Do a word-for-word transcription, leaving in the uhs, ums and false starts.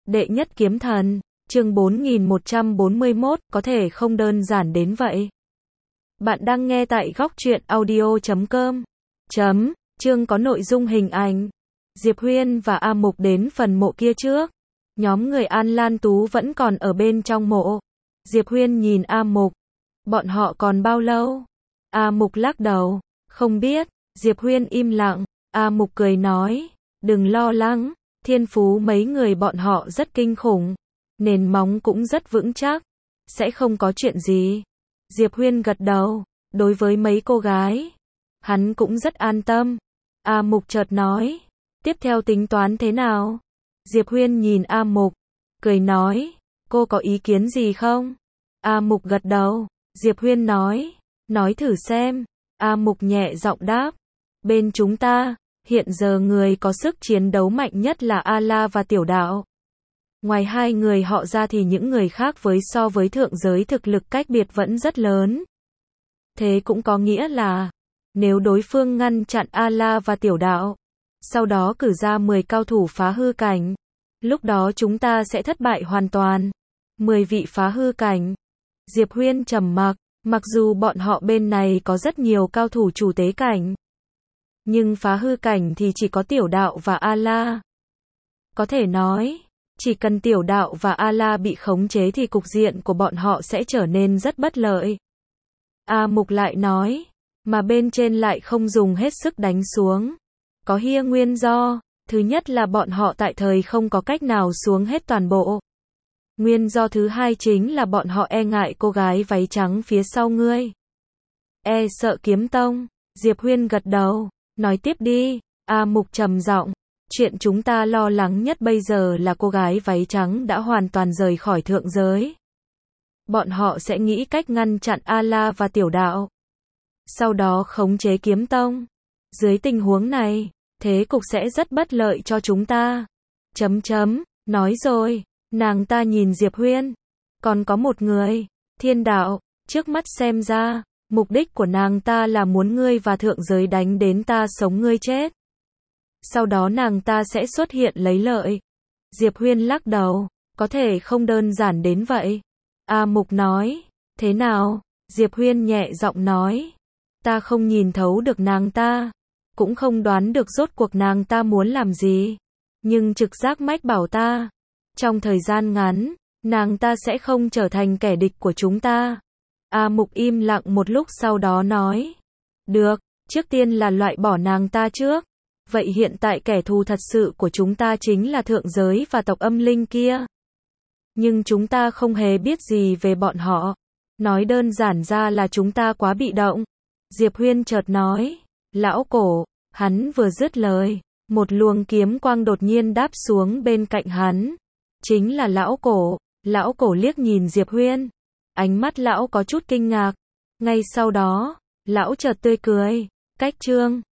Đệ nhất kiếm thần, chương bốn nghìn một trăm bốn mươi mốt, có thể không đơn giản đến vậy. Bạn đang nghe tại góc truyện audio chấm com. Chấm, chương có nội dung hình ảnh. Diệp Huyên và A Mục đến phần mộ kia trước. Nhóm người An Lan Tú vẫn còn ở bên trong mộ. Diệp Huyên nhìn A Mục. Bọn họ còn bao lâu? A Mục lắc đầu. Không biết. Diệp Huyên im lặng. A Mục cười nói. Đừng lo lắng. Thiên phú mấy người bọn họ rất kinh khủng. Nền móng cũng rất vững chắc. Sẽ không có chuyện gì. Diệp Huyên gật đầu. Đối với mấy cô gái, hắn cũng rất an tâm. A Mục chợt nói. Tiếp theo tính toán thế nào? Diệp Huyên nhìn A Mục. Cười nói. Cô có ý kiến gì không? A Mục gật đầu. Diệp Huyên nói. Nói thử xem. A Mục nhẹ giọng đáp. Bên chúng ta, hiện giờ người có sức chiến đấu mạnh nhất là A-la và Tiểu Đạo. Ngoài hai người họ ra thì những người khác với so với thượng giới thực lực cách biệt vẫn rất lớn. Thế cũng có nghĩa là, nếu đối phương ngăn chặn A-la và Tiểu Đạo, sau đó cử ra mười cao thủ phá hư cảnh, lúc đó chúng ta sẽ thất bại hoàn toàn. mười vị phá hư cảnh. Diệp Huyên trầm mặc, mặc dù bọn họ bên này có rất nhiều cao thủ chủ tế cảnh, nhưng phá hư cảnh thì chỉ có Tiểu Đạo và A-la. Có thể nói, chỉ cần Tiểu Đạo và A-la bị khống chế thì cục diện của bọn họ sẽ trở nên rất bất lợi. A Mục lại nói, mà bên trên lại không dùng hết sức đánh xuống. Có hia nguyên do, thứ nhất là bọn họ tại thời không có cách nào xuống hết toàn bộ. Nguyên do thứ hai chính là bọn họ e ngại cô gái váy trắng phía sau ngươi. E sợ kiếm tông. Diệp Huyên gật đầu. Nói tiếp đi. A Mục trầm giọng. Chuyện chúng ta lo lắng nhất bây giờ là cô gái váy trắng đã hoàn toàn rời khỏi thượng giới. Bọn họ sẽ nghĩ cách ngăn chặn A-la và Tiểu Đạo, sau đó khống chế kiếm tông. Dưới tình huống này, thế cục sẽ rất bất lợi cho chúng ta. Chấm chấm, nói rồi, nàng ta nhìn Diệp Huyên. Còn có một người, Thiên Đạo, trước mắt xem ra, mục đích của nàng ta là muốn ngươi và thượng giới đánh đến ta sống ngươi chết. Sau đó nàng ta sẽ xuất hiện lấy lợi. Diệp Huyên lắc đầu, có thể không đơn giản đến vậy. A Mục nói, thế nào? Diệp Huyên nhẹ giọng nói, ta không nhìn thấu được nàng ta, cũng không đoán được rốt cuộc nàng ta muốn làm gì. Nhưng trực giác mách bảo ta, trong thời gian ngắn, nàng ta sẽ không trở thành kẻ địch của chúng ta. A Mục im lặng một lúc sau đó nói, được, trước tiên là loại bỏ nàng ta trước. Vậy hiện tại kẻ thù thật sự của chúng ta chính là thượng giới và tộc âm linh kia. Nhưng chúng ta không hề biết gì về bọn họ. Nói đơn giản ra là chúng ta quá bị động. Diệp Huyên chợt nói, lão cổ, hắn vừa dứt lời, một luồng kiếm quang đột nhiên đáp xuống bên cạnh hắn. Chính là lão cổ. Lão cổ liếc nhìn Diệp Huyên. Ánh mắt lão có chút kinh ngạc. Ngay sau đó, lão chợt tươi cười. Cách chương